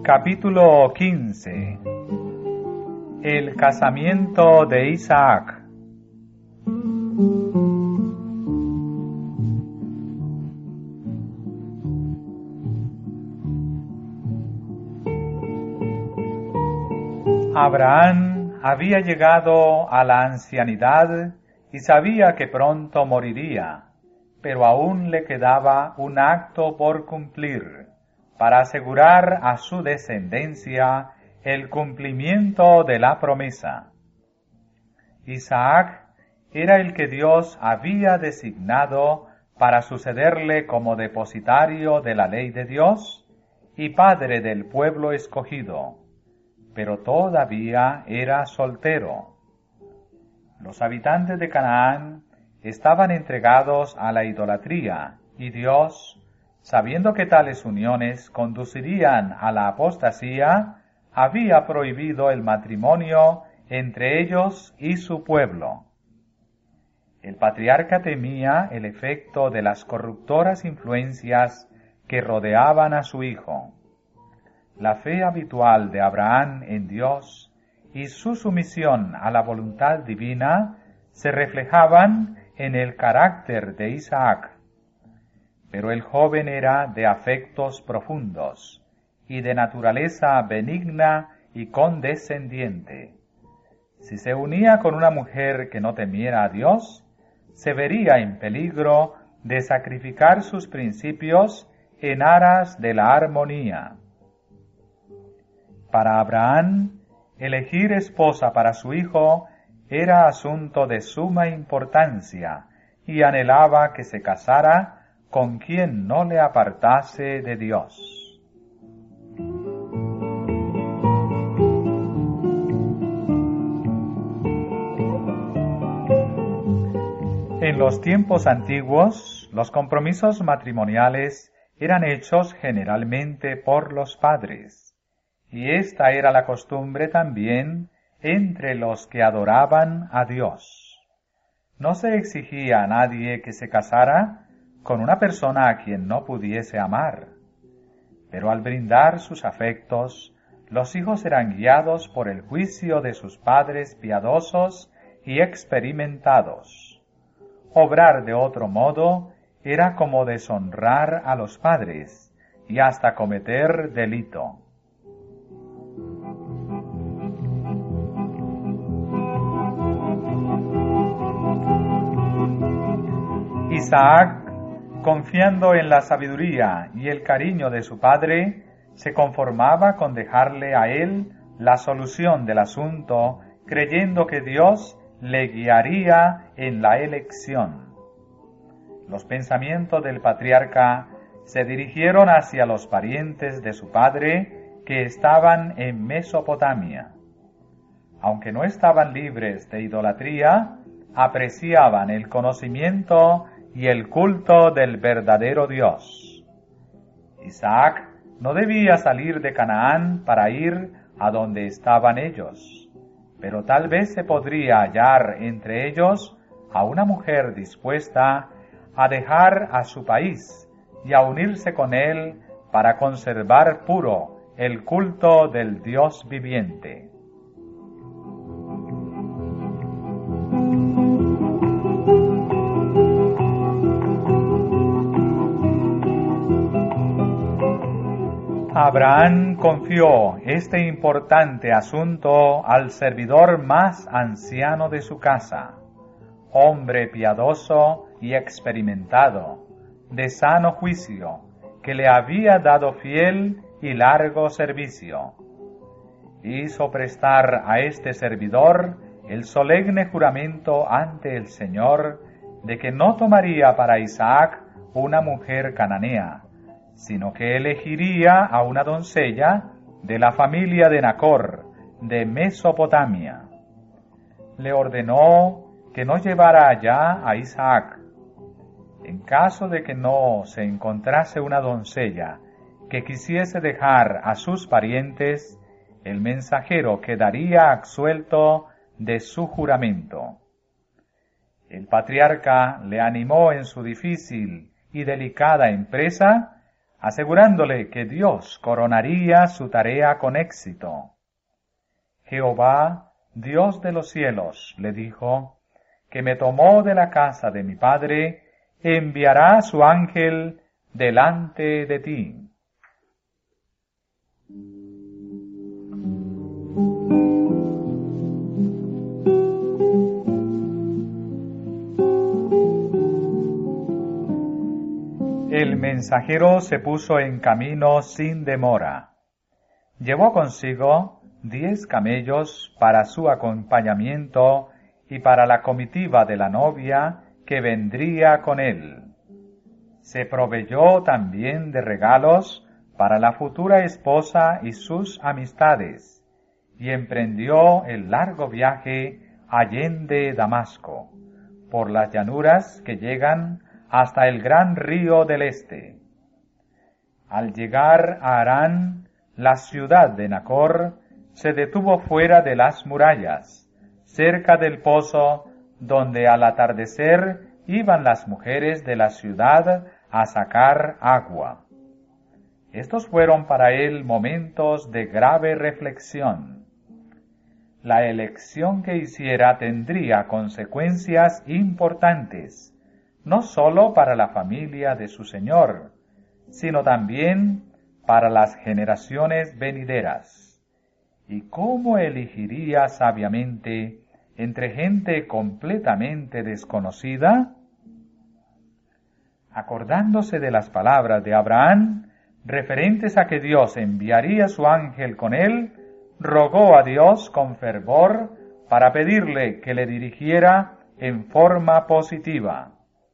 Capítulo 15. El casamiento de Isaac. Abraham había llegado a la ancianidad y sabía que pronto moriría, pero aún le quedaba un acto por cumplir, para asegurar a su descendencia el cumplimiento de la promesa. Isaac era el que Dios había designado para sucederle como depositario de la ley de Dios y padre del pueblo escogido, pero todavía era soltero. Los habitantes de Canaán estaban entregados a la idolatría, y Dios, sabiendo que tales uniones conducirían a la apostasía, había prohibido el matrimonio entre ellos y su pueblo. El patriarca temía el efecto de las corruptoras influencias que rodeaban a su hijo. La fe habitual de Abraham en Dios y su sumisión a la voluntad divina se reflejaban en el carácter de Isaac. Pero el joven era de afectos profundos y de naturaleza benigna y condescendiente. Si se unía con una mujer que no temiera a Dios, se vería en peligro de sacrificar sus principios en aras de la armonía. Para Abraham, elegir esposa para su hijo era asunto de suma importancia y anhelaba que se casara con quien no le apartase de Dios. En los tiempos antiguos, los compromisos matrimoniales eran hechos generalmente por los padres, y esta era la costumbre también entre los que adoraban a Dios. No se exigía a nadie que se casara con una persona a quien no pudiese amar, pero al brindar sus afectos, los hijos eran guiados por el juicio de sus padres piadosos y experimentados. Obrar de otro modo era como deshonrar a los padres y hasta cometer delito. Isaac, confiando en la sabiduría y el cariño de su padre, se conformaba con dejarle a él la solución del asunto, creyendo que Dios le guiaría en la elección. Los pensamientos del patriarca se dirigieron hacia los parientes de su padre que estaban en Mesopotamia. Aunque no estaban libres de idolatría, apreciaban el conocimiento y el culto del verdadero Dios. Isaac no debía salir de Canaán para ir a donde estaban ellos, pero tal vez se podría hallar entre ellos a una mujer dispuesta a dejar a su país y a unirse con él para conservar puro el culto del Dios viviente. Abraham confió este importante asunto al servidor más anciano de su casa, hombre piadoso y experimentado, de sano juicio, que le había dado fiel y largo servicio. Hizo prestar a este servidor el solemne juramento ante el Señor de que no tomaría para Isaac una mujer cananea, sino que elegiría a una doncella de la familia de Nacor, de Mesopotamia. Le ordenó que no llevara allá a Isaac. En caso de que no se encontrase una doncella que quisiese dejar a sus parientes, el mensajero quedaría absuelto de su juramento. El patriarca le animó en su difícil y delicada empresa asegurándole que Dios coronaría su tarea con éxito. Jehová, Dios de los cielos, le dijo, que me tomó de la casa de mi padre, enviará su ángel delante de ti. El mensajero se puso en camino sin demora. Llevó consigo 10 camellos para su acompañamiento y para la comitiva de la novia que vendría con él. Se proveyó también de regalos para la futura esposa y sus amistades, y emprendió el largo viaje allende Damasco, por las llanuras que llegan hasta el gran río del este. Al llegar a Harán, la ciudad de Nacor se detuvo fuera de las murallas, cerca del pozo donde al atardecer iban las mujeres de la ciudad a sacar agua. Estos fueron para él momentos de grave reflexión. La elección que hiciera tendría consecuencias importantes, no sólo para la familia de su Señor, sino también para las generaciones venideras. ¿Y cómo elegiría sabiamente entre gente completamente desconocida? Acordándose de las palabras de Abraham, referentes a que Dios enviaría su ángel con él, rogó a Dios con fervor para pedirle que le dirigiera en forma positiva.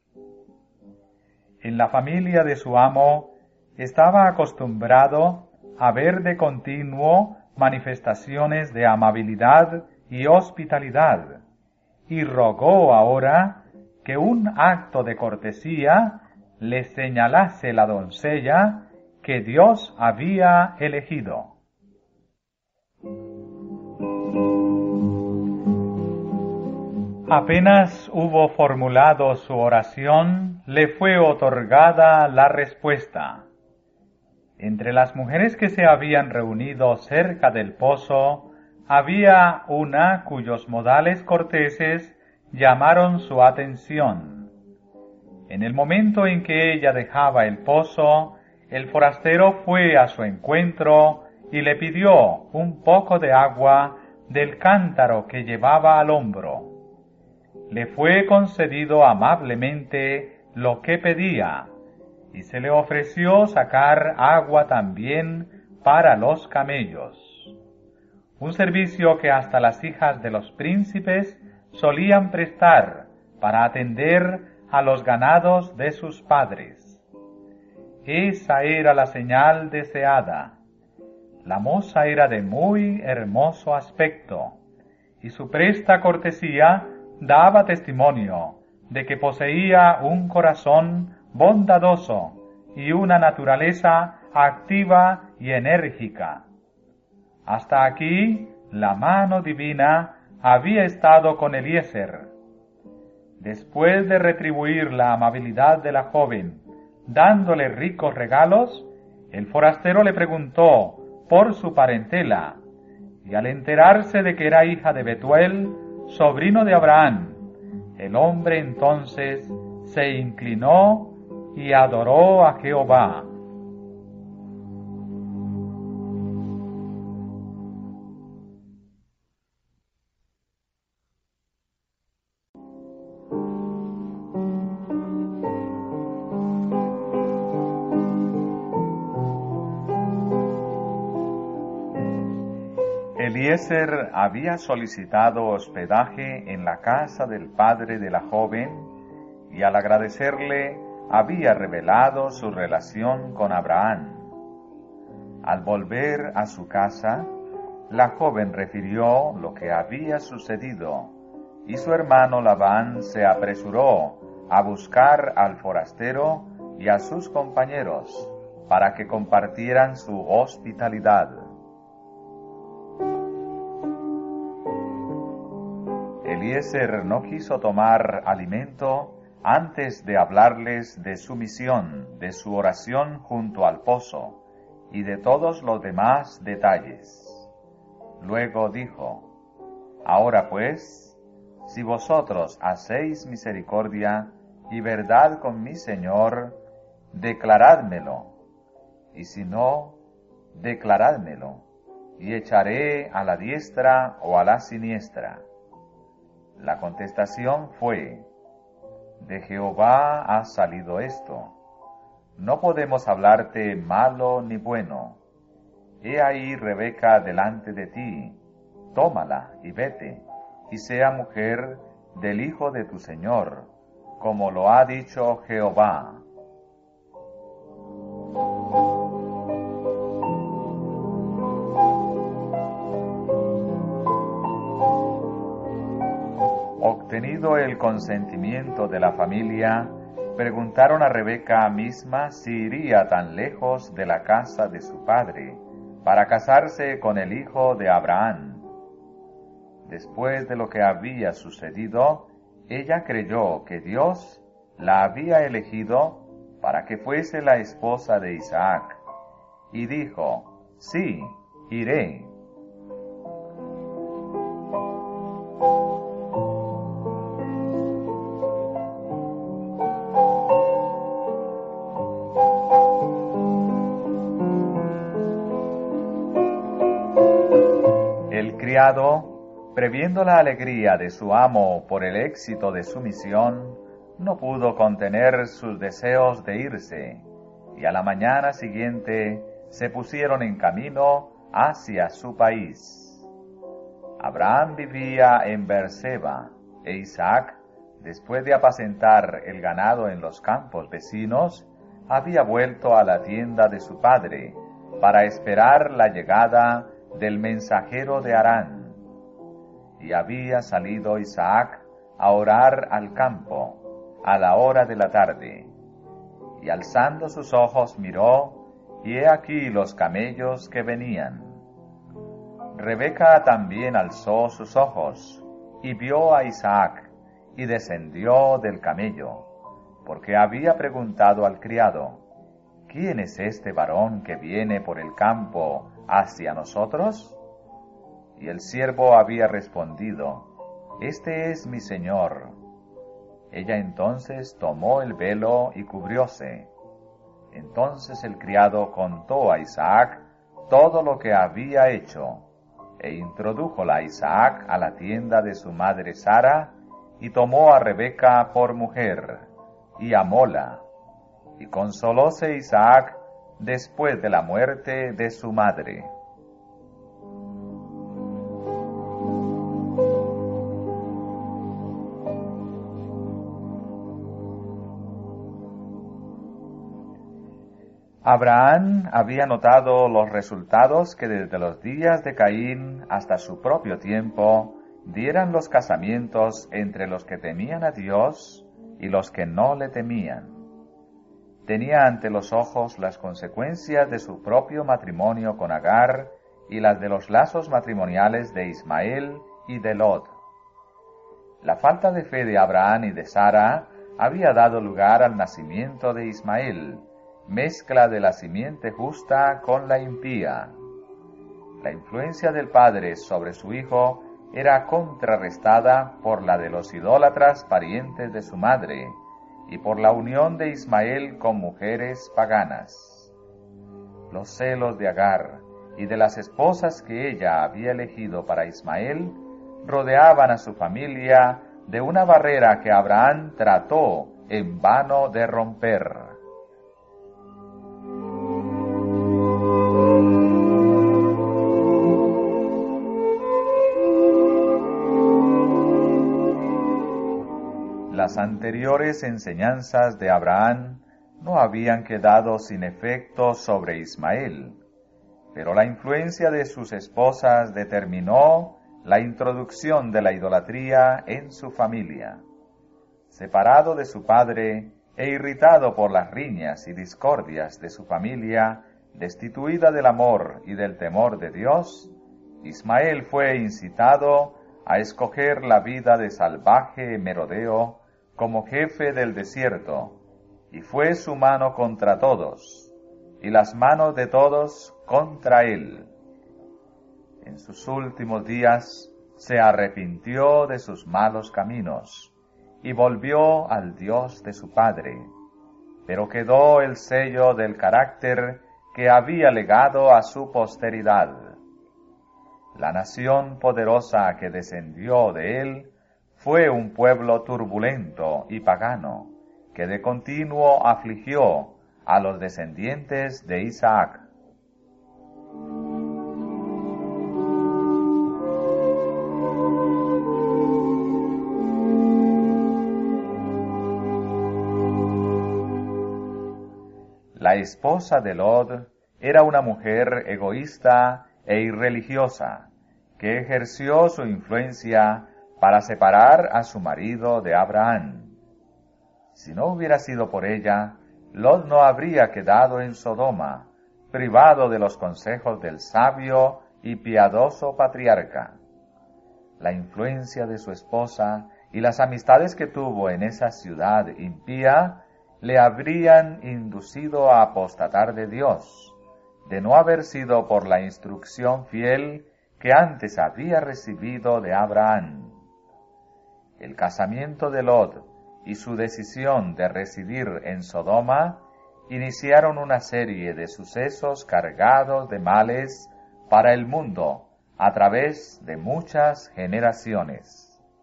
En la familia de su amo estaba acostumbrado a ver de continuo manifestaciones de amabilidad y hospitalidad, y rogó ahora que un acto de cortesía le señalase la doncella que Dios había elegido. Apenas hubo formulado su oración, le fue otorgada la respuesta. Entre las mujeres que se habían reunido cerca del pozo, había una cuyos modales corteses llamaron su atención. En el momento en que ella dejaba el pozo, el forastero fue a su encuentro y le pidió un poco de agua del cántaro que llevaba al hombro. Le fue concedido amablemente lo que pedía, y se le ofreció sacar agua también para los camellos, un servicio que hasta las hijas de los príncipes solían prestar para atender a los ganados de sus padres. Esa era la señal deseada. La moza era de muy hermoso aspecto, y su presta cortesía daba testimonio de que poseía un corazón bondadoso y una naturaleza activa y enérgica. Hasta aquí la mano divina había estado con Eliezer. Después de retribuir la amabilidad de la joven, dándole ricos regalos, el forastero le preguntó por su parentela, y al enterarse de que era hija de Betuel, sobrino de Abraham, el hombre entonces se inclinó y adoró a Jehová. Eliezer había solicitado hospedaje en la casa del padre de la joven y al agradecerle había revelado su relación con Abraham. Al volver a su casa, la joven refirió lo que había sucedido y su hermano Labán se apresuró a buscar al forastero y a sus compañeros para que compartieran su hospitalidad. Eliezer no quiso tomar alimento antes de hablarles de su misión, de su oración junto al pozo y de todos los demás detalles. Luego dijo: Ahora pues, si vosotros hacéis misericordia y verdad con mi Señor, declarádmelo, y si no, declarádmelo, y echaré a la diestra o a la siniestra. La contestación fue: de Jehová ha salido esto. No podemos hablarte malo ni bueno. He ahí Rebeca delante de ti, tómala y vete, y sea mujer del hijo de tu Señor, como lo ha dicho Jehová. Obtenido el consentimiento de la familia, preguntaron a Rebeca misma si iría tan lejos de la casa de su padre para casarse con el hijo de Abraham. Después de lo que había sucedido, ella creyó que Dios la había elegido para que fuese la esposa de Isaac, y dijo: sí, iré. El criado, previendo la alegría de su amo por el éxito de su misión, no pudo contener sus deseos de irse, y a la mañana siguiente se pusieron en camino hacia su país. Abraham vivía en Beerseba, e Isaac, después de apacentar el ganado en los campos vecinos, había vuelto a la tienda de su padre para esperar la llegada del mensajero de Harán. Y había salido Isaac a orar al campo a la hora de la tarde, y alzando sus ojos miró, y he aquí los camellos que venían. Rebeca también alzó sus ojos, y vio a Isaac, y descendió del camello, porque había preguntado al criado: ¿quién es este varón que viene por el campo hacia nosotros? Y el siervo había respondido: este es mi señor. Ella entonces tomó el velo y cubrióse. Entonces el criado contó a Isaac todo lo que había hecho, e introdújola a Isaac a la tienda de su madre Sara, y tomó a Rebeca por mujer, y amóla, y consolóse Isaac después de la muerte de su madre. Abraham había notado los resultados que desde los días de Caín hasta su propio tiempo dieran los casamientos entre los que temían a Dios y los que no le temían. Tenía ante los ojos las consecuencias de su propio matrimonio con Agar y las de los lazos matrimoniales de Ismael y de Lot. La falta de fe de Abraham y de Sara había dado lugar al nacimiento de Ismael, mezcla de la simiente justa con la impía. La influencia del padre sobre su hijo era contrarrestada por la de los idólatras parientes de su madre y por la unión de Ismael con mujeres paganas. Los celos de Agar y de las esposas que ella había elegido para Ismael rodeaban a su familia de una barrera que Abraham trató en vano de romper. Las anteriores enseñanzas de Abraham no habían quedado sin efecto sobre Ismael, pero la influencia de sus esposas determinó la introducción de la idolatría en su familia. Separado de su padre e irritado por las riñas y discordias de su familia, destituida del amor y del temor de Dios, Ismael fue incitado a escoger la vida de salvaje merodeo como jefe del desierto, y fue su mano contra todos, y las manos de todos contra él. En sus últimos días se arrepintió de sus malos caminos, y volvió al Dios de su padre, pero quedó el sello del carácter que había legado a su posteridad. La nación poderosa que descendió de él fue un pueblo turbulento y pagano, que de continuo afligió a los descendientes de Isaac. La esposa de Lot era una mujer egoísta e irreligiosa, que ejerció su influencia para separar a su marido de Abraham. Si no hubiera sido por ella, Lot no habría quedado en Sodoma, privado de los consejos del sabio y piadoso patriarca. La influencia de su esposa y las amistades que tuvo en esa ciudad impía le habrían inducido a apostatar de Dios, de no haber sido por la instrucción fiel que antes había recibido de Abraham. El casamiento de Lot y su decisión de residir en Sodoma iniciaron una serie de sucesos cargados de males para el mundo a través de muchas generaciones.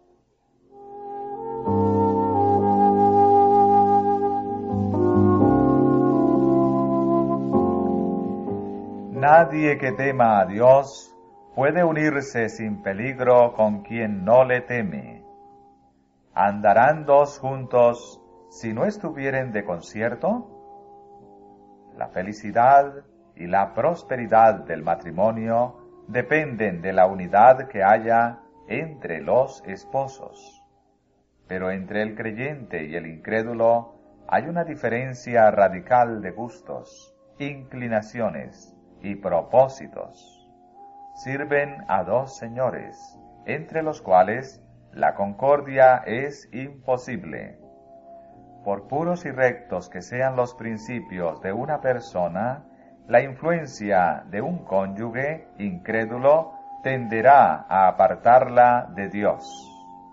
Nadie que tema a Dios puede unirse sin peligro con quien no le teme. ¿Andarán dos juntos si no estuvieren de concierto? La felicidad y la prosperidad del matrimonio dependen de la unidad que haya entre los esposos. Pero entre el creyente y el incrédulo hay una diferencia radical de gustos, inclinaciones y propósitos. Sirven a dos señores, entre los cuales la concordia es imposible. Por puros y rectos que sean los principios de una persona, la influencia de un cónyuge incrédulo tenderá a apartarla de Dios.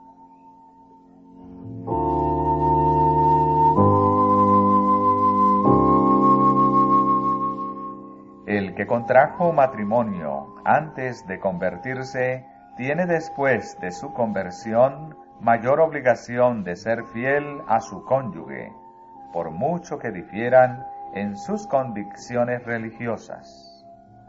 El que contrajo matrimonio antes de convertirse tiene después de su conversión mayor obligación de ser fiel a su cónyuge, por mucho que difieran en sus convicciones religiosas.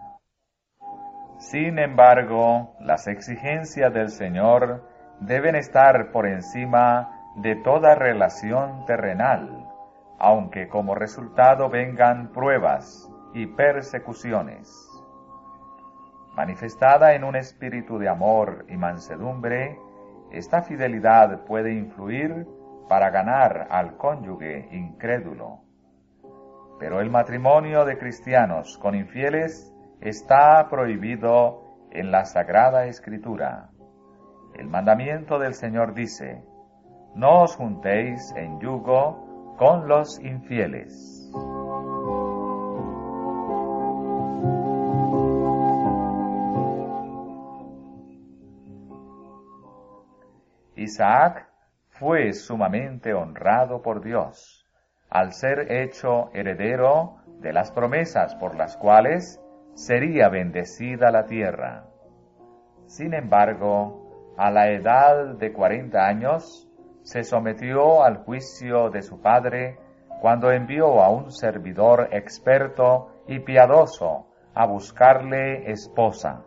Sin embargo, las exigencias del Señor deben estar por encima de toda relación terrenal, aunque como resultado vengan pruebas y persecuciones. Manifestada en un espíritu de amor y mansedumbre, esta fidelidad puede influir para ganar al cónyuge incrédulo. Pero el matrimonio de cristianos con infieles está prohibido en la Sagrada Escritura. El mandamiento del Señor dice: no os juntéis en yugo con los infieles. Isaac fue sumamente honrado por Dios, al ser hecho heredero de las promesas por las cuales sería bendecida la tierra. Sin embargo, a la edad de 40 años, se sometió al juicio de su padre cuando envió a un servidor experto y piadoso a buscarle esposa.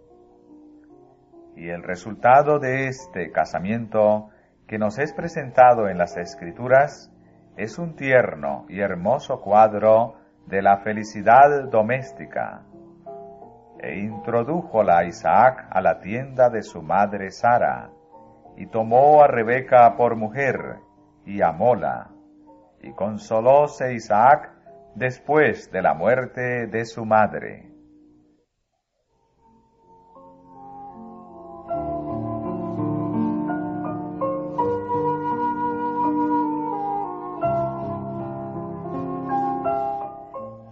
Y el resultado de este casamiento, que nos es presentado en las Escrituras, es un tierno y hermoso cuadro de la felicidad doméstica. E introdújola a Isaac a la tienda de su madre Sara, y tomó a Rebeca por mujer, y amóla, y consolóse Isaac después de la muerte de su madre.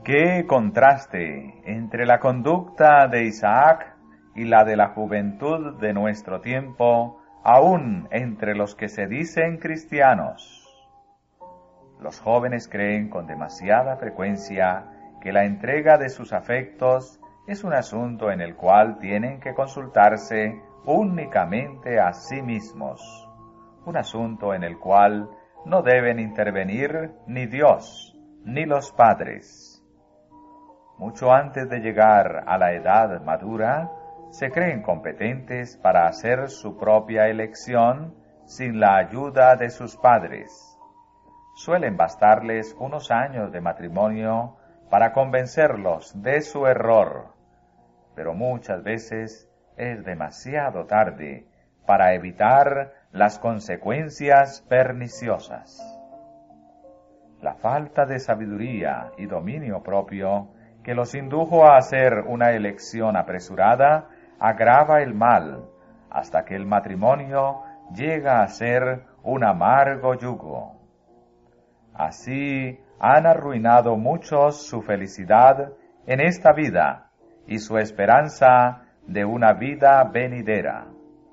¡Qué contraste entre la conducta de Isaac y la de la juventud de nuestro tiempo, aún entre los que se dicen cristianos! Los jóvenes creen con demasiada frecuencia que la entrega de sus afectos es un asunto en el cual tienen que consultarse únicamente a sí mismos, un asunto en el cual no deben intervenir ni Dios ni los padres. Mucho antes de llegar a la edad madura, se creen competentes para hacer su propia elección sin la ayuda de sus padres. Suelen bastarles unos años de matrimonio para convencerlos de su error, pero muchas veces es demasiado tarde para evitar las consecuencias perniciosas. La falta de sabiduría y dominio propio que los indujo a hacer una elección apresurada agrava el mal hasta que el matrimonio llega a ser un amargo yugo. Así han arruinado muchos su felicidad en esta vida y su esperanza de una vida venidera.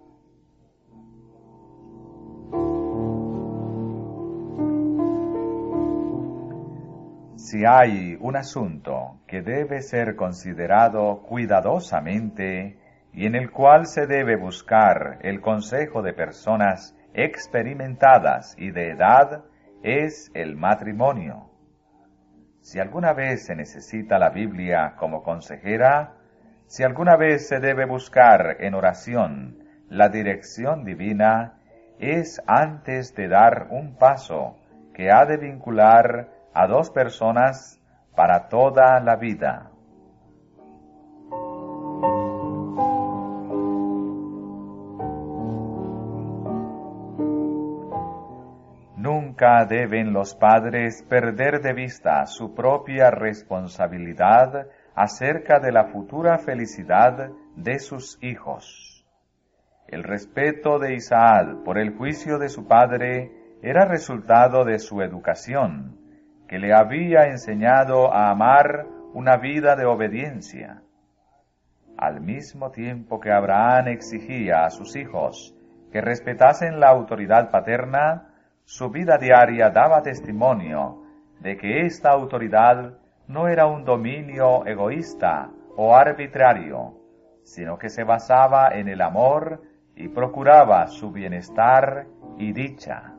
Si hay un asunto que debe ser considerado cuidadosamente y en el cual se debe buscar el consejo de personas experimentadas y de edad, es el matrimonio. Si alguna vez se necesita la Biblia como consejera, si alguna vez se debe buscar en oración la dirección divina, es antes de dar un paso que ha de vincular a dos personas para toda la vida. Nunca deben los padres perder de vista su propia responsabilidad acerca de la futura felicidad de sus hijos. El respeto de Isaac por el juicio de su padre era resultado de su educación, que le había enseñado a amar una vida de obediencia. Al mismo tiempo que Abraham exigía a sus hijos que respetasen la autoridad paterna, su vida diaria daba testimonio de que esta autoridad no era un dominio egoísta o arbitrario, sino que se basaba en el amor y procuraba su bienestar y dicha.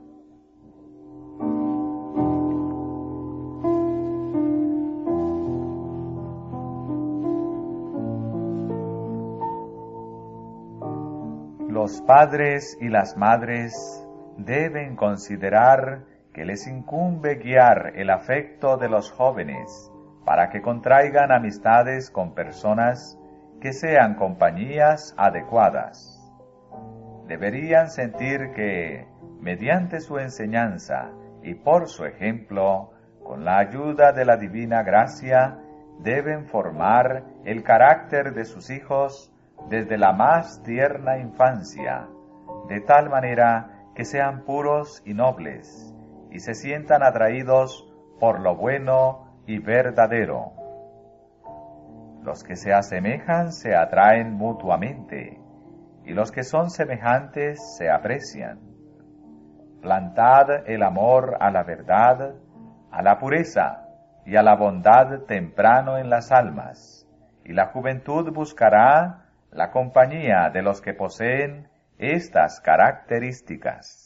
Los padres y las madres deben considerar que les incumbe guiar el afecto de los jóvenes para que contraigan amistades con personas que sean compañías adecuadas. Deberían sentir que, mediante su enseñanza y por su ejemplo, con la ayuda de la divina gracia, deben formar el carácter de sus hijos desde la más tierna infancia, de tal manera que sean puros y nobles, y se sientan atraídos por lo bueno y verdadero. Los que se asemejan se atraen mutuamente, y los que son semejantes se aprecian. Plantad el amor a la verdad, a la pureza y a la bondad temprano en las almas, y la juventud buscará la compañía de los que poseen estas características.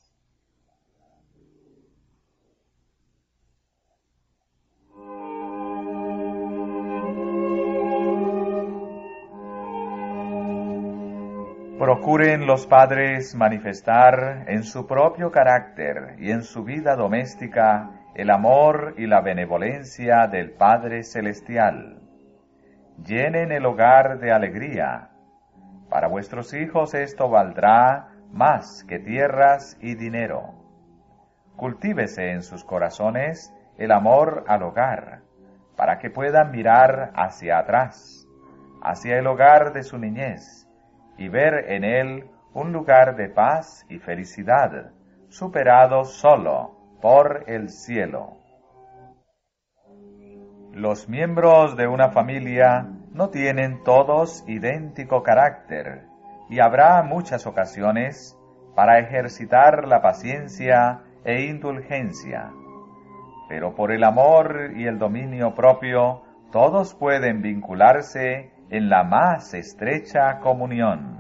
Procuren los padres manifestar en su propio carácter y en su vida doméstica el amor y la benevolencia del Padre Celestial. Llenen el hogar de alegría. Para vuestros hijos esto valdrá más que tierras y dinero. Cultívese en sus corazones el amor al hogar, para que puedan mirar hacia atrás, hacia el hogar de su niñez, y ver en él un lugar de paz y felicidad, superado solo por el cielo. Los miembros de una familia no tienen todos idéntico carácter y habrá muchas ocasiones para ejercitar la paciencia e indulgencia. Pero por el amor y el dominio propio, todos pueden vincularse en la más estrecha comunión.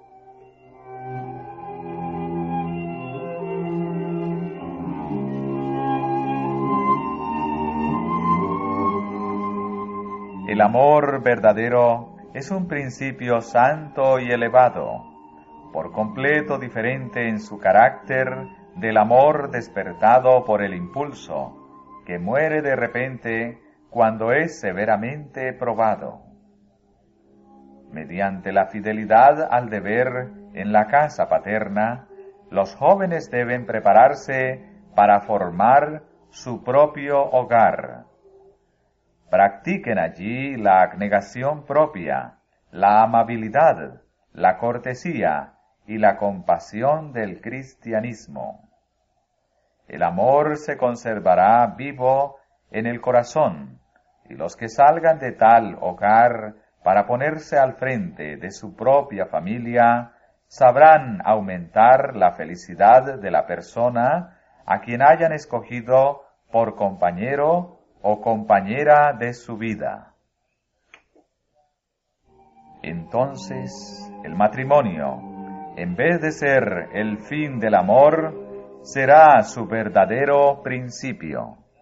El amor verdadero es un principio santo y elevado, por completo diferente en su carácter del amor despertado por el impulso, que muere de repente cuando es severamente probado. Mediante la fidelidad al deber en la casa paterna, los jóvenes deben prepararse para formar su propio hogar. Practiquen allí la abnegación propia, la amabilidad, la cortesía y la compasión del cristianismo. El amor se conservará vivo en el corazón, y los que salgan de tal hogar para ponerse al frente de su propia familia sabrán aumentar la felicidad de la persona a quien hayan escogido por compañero o compañera de su vida. Entonces, el matrimonio, en vez de ser el fin del amor, será su verdadero principio.